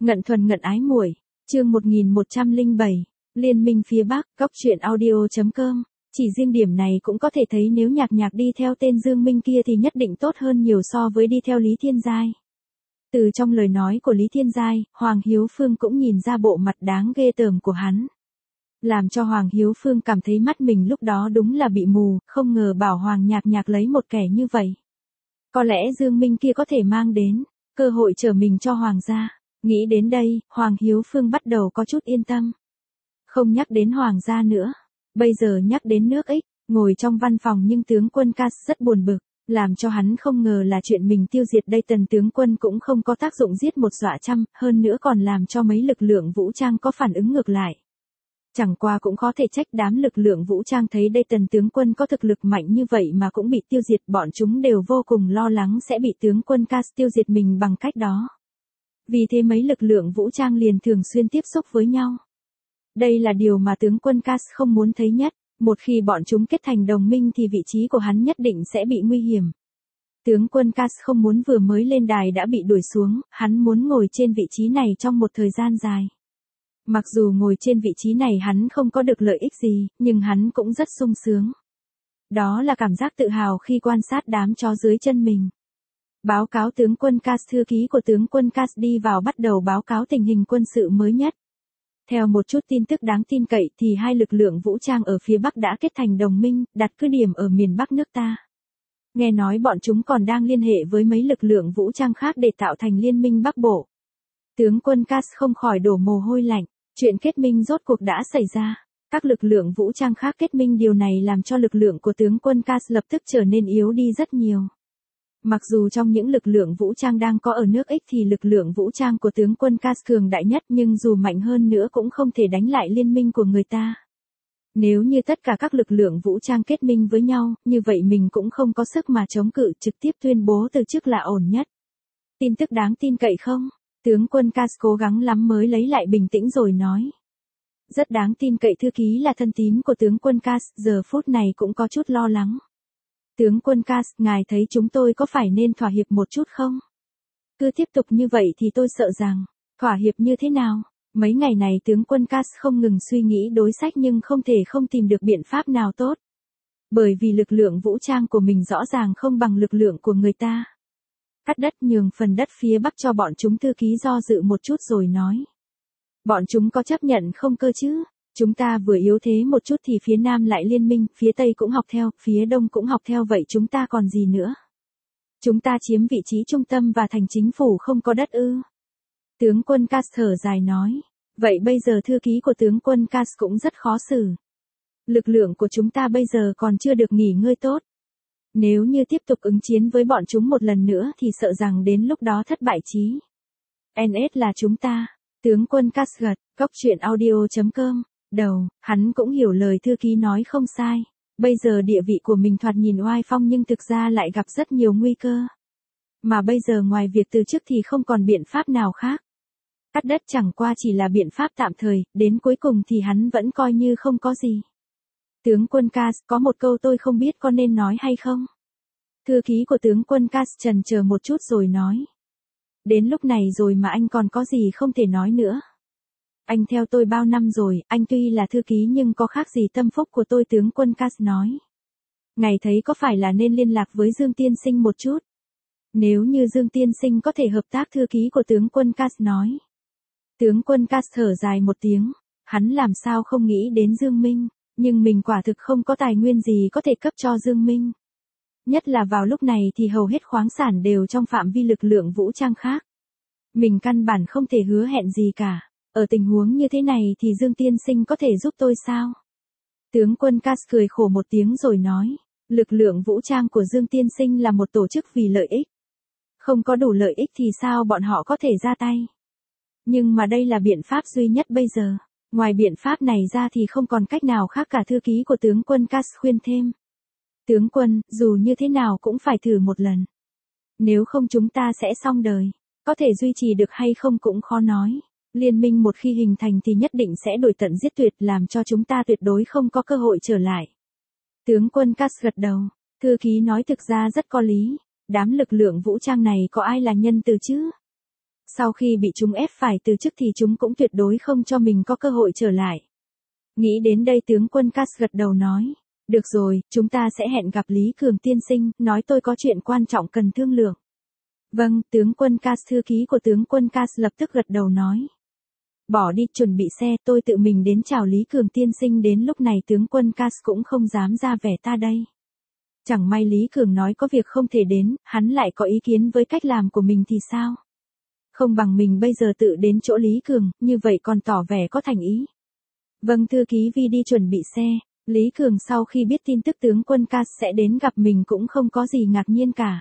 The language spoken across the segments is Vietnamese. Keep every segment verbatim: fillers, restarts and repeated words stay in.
Ngận thuần ngận ái muội, chương một nghìn một trăm lẻ bảy, Liên minh phía Bắc, góc truyện audio chấm com. Chỉ riêng điểm này cũng có thể thấy nếu Nhạc Nhạc đi theo tên Dương Minh kia thì nhất định tốt hơn nhiều so với đi theo Lý Thiên Giai. Từ trong lời nói của Lý Thiên Giai, Hoàng Hiếu Phương cũng nhìn ra bộ mặt đáng ghê tởm của hắn. Làm cho Hoàng Hiếu Phương cảm thấy mắt mình lúc đó đúng là bị mù, không ngờ bảo Hoàng Nhạc Nhạc lấy một kẻ như vậy. Có lẽ Dương Minh kia có thể mang đến cơ hội trở mình cho Hoàng gia. Nghĩ đến đây, Hoàng Hiếu Phương bắt đầu có chút yên tâm. Không nhắc đến Hoàng gia nữa. Bây giờ nhắc đến nước Ích, ngồi trong văn phòng nhưng tướng quân Cass rất buồn bực, làm cho hắn không ngờ là chuyện mình tiêu diệt đây tần tướng quân cũng không có tác dụng giết một dọa trăm, hơn nữa còn làm cho mấy lực lượng vũ trang có phản ứng ngược lại. Chẳng qua cũng có thể trách đám lực lượng vũ trang thấy đây tần tướng quân có thực lực mạnh như vậy mà cũng bị tiêu diệt, bọn chúng đều vô cùng lo lắng sẽ bị tướng quân Cass tiêu diệt mình bằng cách đó. Vì thế mấy lực lượng vũ trang liền thường xuyên tiếp xúc với nhau. Đây là điều mà tướng quân Cass không muốn thấy nhất, một khi bọn chúng kết thành đồng minh thì vị trí của hắn nhất định sẽ bị nguy hiểm. Tướng quân Cass không muốn vừa mới lên đài đã bị đuổi xuống, hắn muốn ngồi trên vị trí này trong một thời gian dài. Mặc dù ngồi trên vị trí này hắn không có được lợi ích gì, nhưng hắn cũng rất sung sướng. Đó là cảm giác tự hào khi quan sát đám chó dưới chân mình. Báo cáo tướng quân Cass, thư ký của tướng quân Cass đi vào bắt đầu báo cáo tình hình quân sự mới nhất. Theo một chút tin tức đáng tin cậy thì hai lực lượng vũ trang ở phía Bắc đã kết thành đồng minh, đặt cứ điểm ở miền Bắc nước ta. Nghe nói bọn chúng còn đang liên hệ với mấy lực lượng vũ trang khác để tạo thành liên minh Bắc Bộ. Tướng quân Cass không khỏi đổ mồ hôi lạnh, chuyện kết minh rốt cuộc đã xảy ra. Các lực lượng vũ trang khác kết minh, điều này làm cho lực lượng của tướng quân Cass lập tức trở nên yếu đi rất nhiều. Mặc dù trong những lực lượng vũ trang đang có ở nước Ích thì lực lượng vũ trang của tướng quân Cass cường đại nhất, nhưng dù mạnh hơn nữa cũng không thể đánh lại liên minh của người ta. Nếu như tất cả các lực lượng vũ trang kết minh với nhau, như vậy mình cũng không có sức mà chống cự, trực tiếp tuyên bố từ chức là ổn nhất. Tin tức đáng tin cậy không? Tướng quân Cass cố gắng lắm mới lấy lại bình tĩnh rồi nói. Rất đáng tin cậy, thư ký là thân tín của tướng quân Cass, giờ phút này cũng có chút lo lắng. Tướng quân Cass, ngài thấy chúng tôi có phải nên thỏa hiệp một chút không? Cứ tiếp tục như vậy thì tôi sợ rằng, thỏa hiệp như thế nào? Mấy ngày này tướng quân Cass không ngừng suy nghĩ đối sách nhưng không thể không tìm được biện pháp nào tốt. Bởi vì lực lượng vũ trang của mình rõ ràng không bằng lực lượng của người ta. Cắt đất, nhường phần đất phía Bắc cho bọn chúng, thư ký do dự một chút rồi nói. Bọn chúng có chấp nhận không cơ chứ? Chúng ta vừa yếu thế một chút thì phía Nam lại liên minh, phía Tây cũng học theo, phía Đông cũng học theo, vậy chúng ta còn gì nữa? Chúng ta chiếm vị trí trung tâm và thành chính phủ không có đất ư? Tướng quân Cass thở dài nói. Vậy bây giờ thư ký của tướng quân Cass cũng rất khó xử. Lực lượng của chúng ta bây giờ còn chưa được nghỉ ngơi tốt. Nếu như tiếp tục ứng chiến với bọn chúng một lần nữa thì sợ rằng đến lúc đó thất bại chí. en ét là chúng ta. Tướng quân Cass gật, góc truyện audio chấm com. Đầu, hắn cũng hiểu lời thư ký nói không sai. Bây giờ địa vị của mình thoạt nhìn oai phong nhưng thực ra lại gặp rất nhiều nguy cơ. Mà bây giờ ngoài việc từ chức thì không còn biện pháp nào khác. Cắt đất chẳng qua chỉ là biện pháp tạm thời, đến cuối cùng thì hắn vẫn coi như không có gì. Tướng quân Cass, có một câu tôi không biết có nên nói hay không? Thư ký của tướng quân Cass chần chờ một chút rồi nói. Đến lúc này rồi mà anh còn có gì không thể nói nữa. Anh theo tôi bao năm rồi, anh tuy là thư ký nhưng có khác gì tâm phúc của tôi, tướng quân Cass nói. Ngài thấy có phải là nên liên lạc với Dương Tiên Sinh một chút? Nếu như Dương Tiên Sinh có thể hợp tác, thư ký của tướng quân Cass nói. Tướng quân Cass thở dài một tiếng, hắn làm sao không nghĩ đến Dương Minh, nhưng mình quả thực không có tài nguyên gì có thể cấp cho Dương Minh. Nhất là vào lúc này thì hầu hết khoáng sản đều trong phạm vi lực lượng vũ trang khác. Mình căn bản không thể hứa hẹn gì cả. Ở tình huống như thế này thì Dương Tiên Sinh có thể giúp tôi sao? Tướng quân Cass cười khổ một tiếng rồi nói. Lực lượng vũ trang của Dương Tiên Sinh là một tổ chức vì lợi ích. Không có đủ lợi ích thì sao bọn họ có thể ra tay? Nhưng mà đây là biện pháp duy nhất bây giờ. Ngoài biện pháp này ra thì không còn cách nào khác cả, thư ký của tướng quân Cass khuyên thêm. Tướng quân, dù như thế nào cũng phải thử một lần. Nếu không chúng ta sẽ xong đời. Có thể duy trì được hay không cũng khó nói. Liên minh một khi hình thành thì nhất định sẽ đuổi tận giết tuyệt, làm cho chúng ta tuyệt đối không có cơ hội trở lại. Tướng quân Cass gật đầu. Thư ký nói thực ra rất có lý. Đám lực lượng vũ trang này có ai là nhân từ chứ? Sau khi bị chúng ép phải từ chức thì chúng cũng tuyệt đối không cho mình có cơ hội trở lại. Nghĩ đến đây tướng quân Cass gật đầu nói. Được rồi, chúng ta sẽ hẹn gặp Lý Cường tiên sinh, nói tôi có chuyện quan trọng cần thương lượng. Vâng, tướng quân Cass. Thư ký của tướng quân Cass lập tức gật đầu nói. Bỏ đi, chuẩn bị xe, tôi tự mình đến chào Lý Cường tiên sinh. Đến lúc này tướng quân Cass cũng không dám ra vẻ ta đây. Chẳng may Lý Cường nói có việc không thể đến, hắn lại có ý kiến với cách làm của mình thì sao? Không bằng mình bây giờ tự đến chỗ Lý Cường, như vậy còn tỏ vẻ có thành ý. Vâng, thư ký Vi đi chuẩn bị xe. Lý Cường sau khi biết tin tức tướng quân Cass sẽ đến gặp mình cũng không có gì ngạc nhiên cả.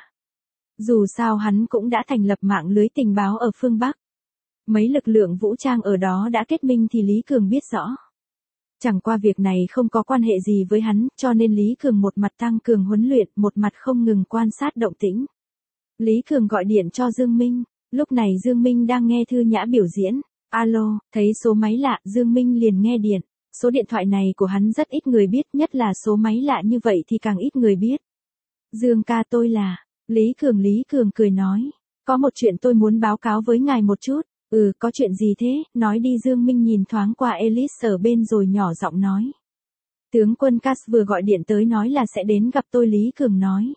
Dù sao hắn cũng đã thành lập mạng lưới tình báo ở phương Bắc. Mấy lực lượng vũ trang ở đó đã kết minh thì Lý Cường biết rõ. Chẳng qua việc này không có quan hệ gì với hắn, cho nên Lý Cường một mặt tăng cường huấn luyện, một mặt không ngừng quan sát động tĩnh. Lý Cường gọi điện cho Dương Minh. Lúc này Dương Minh đang nghe Thư Nhã biểu diễn. Alo, thấy số máy lạ, Dương Minh liền nghe điện. Số điện thoại này của hắn rất ít người biết, nhất là số máy lạ như vậy thì càng ít người biết. Dương ca, tôi là Lý Cường. Lý Cường cười nói. Có một chuyện tôi muốn báo cáo với ngài một chút. Ừ, có chuyện gì thế, nói đi. Dương Minh nhìn thoáng qua Elise ở bên rồi nhỏ giọng nói. Tướng quân Cass vừa gọi điện tới nói là sẽ đến gặp tôi. Lý Cường nói.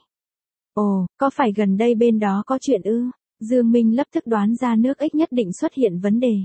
Ồ, có phải gần đây bên đó có chuyện ư? Dương Minh lập tức đoán ra nước Ích nhất định xuất hiện vấn đề.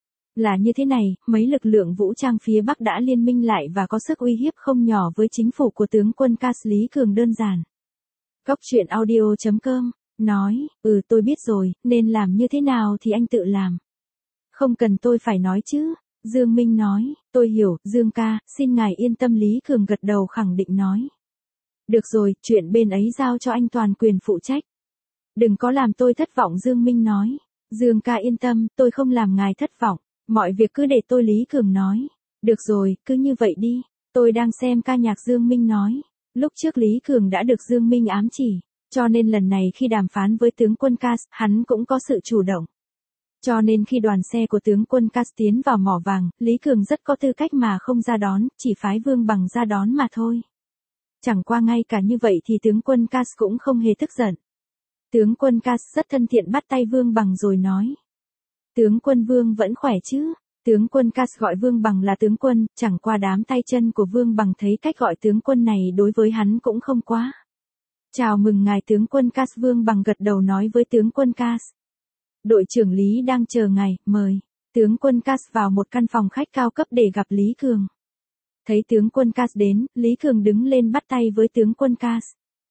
Là như thế này, mấy lực lượng vũ trang phía Bắc đã liên minh lại và có sức uy hiếp không nhỏ với chính phủ của tướng quân Cass. Lý Cường đơn giản. Góc truyện audio chấm com nói, ừ tôi biết rồi, nên làm như thế nào thì anh tự làm. Không cần tôi phải nói chứ. Dương Minh nói, tôi hiểu, Dương ca, xin ngài yên tâm. Lý Cường gật đầu khẳng định nói. Được rồi, chuyện bên ấy giao cho anh toàn quyền phụ trách. Đừng có làm tôi thất vọng. Dương Minh nói. Dương ca yên tâm, tôi không làm ngài thất vọng. Mọi việc cứ để tôi. Lý Cường nói. Được rồi, cứ như vậy đi. Tôi đang xem ca nhạc. Dương Minh nói. Lúc trước Lý Cường đã được Dương Minh ám chỉ. Cho nên lần này khi đàm phán với tướng quân Cass, hắn cũng có sự chủ động. Cho nên khi đoàn xe của tướng quân Cass tiến vào mỏ vàng, Lý Cường rất có tư cách mà không ra đón, chỉ phái Vương Bằng ra đón mà thôi. Chẳng qua ngay cả như vậy thì tướng quân Cass cũng không hề tức giận. Tướng quân Cass rất thân thiện bắt tay Vương Bằng rồi nói. Tướng quân Vương vẫn khỏe chứ? Tướng quân Cass gọi Vương Bằng là tướng quân, chẳng qua đám tay chân của Vương Bằng thấy cách gọi tướng quân này đối với hắn cũng không quá. Chào mừng ngài tướng quân Cass. Vương Bằng gật đầu nói với tướng quân Cass. Đội trưởng Lý đang chờ ngài, mời. Tướng quân Cass vào một căn phòng khách cao cấp để gặp Lý Cường. Thấy tướng quân Cass đến, Lý Cường đứng lên bắt tay với tướng quân Cass.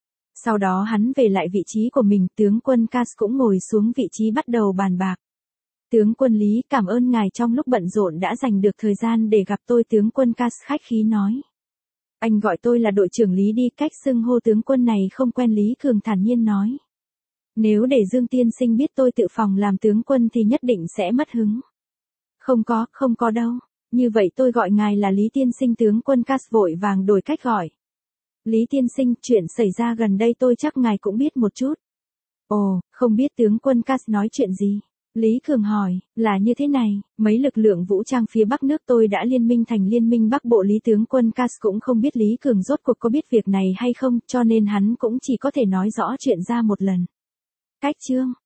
Sau đó hắn về lại vị trí của mình, tướng quân Cass cũng ngồi xuống vị trí bắt đầu bàn bạc. Tướng quân Lý, cảm ơn ngài trong lúc bận rộn đã dành được thời gian để gặp tôi. Tướng quân Cass khách khí nói. Anh gọi tôi là đội trưởng Lý đi, cách xưng hô tướng quân này không quen. Lý Cường thản nhiên nói. Nếu để Dương tiên sinh biết tôi tự phòng làm tướng quân thì nhất định sẽ mất hứng. Không có, không có đâu. Như vậy tôi gọi ngài là Lý tiên sinh. Tướng quân Cass vội vàng đổi cách gọi. Lý tiên sinh, chuyện xảy ra gần đây tôi chắc ngài cũng biết một chút. Ồ, không biết. Tướng quân Cass nói chuyện gì? Lý Cường hỏi, là như thế này, mấy lực lượng vũ trang phía Bắc nước tôi đã liên minh thành Liên minh Bắc Bộ. Lý tướng quân Cass cũng không biết Lý Cường rốt cuộc có biết việc này hay không, cho nên hắn cũng chỉ có thể nói rõ chuyện ra một lần. Cách chương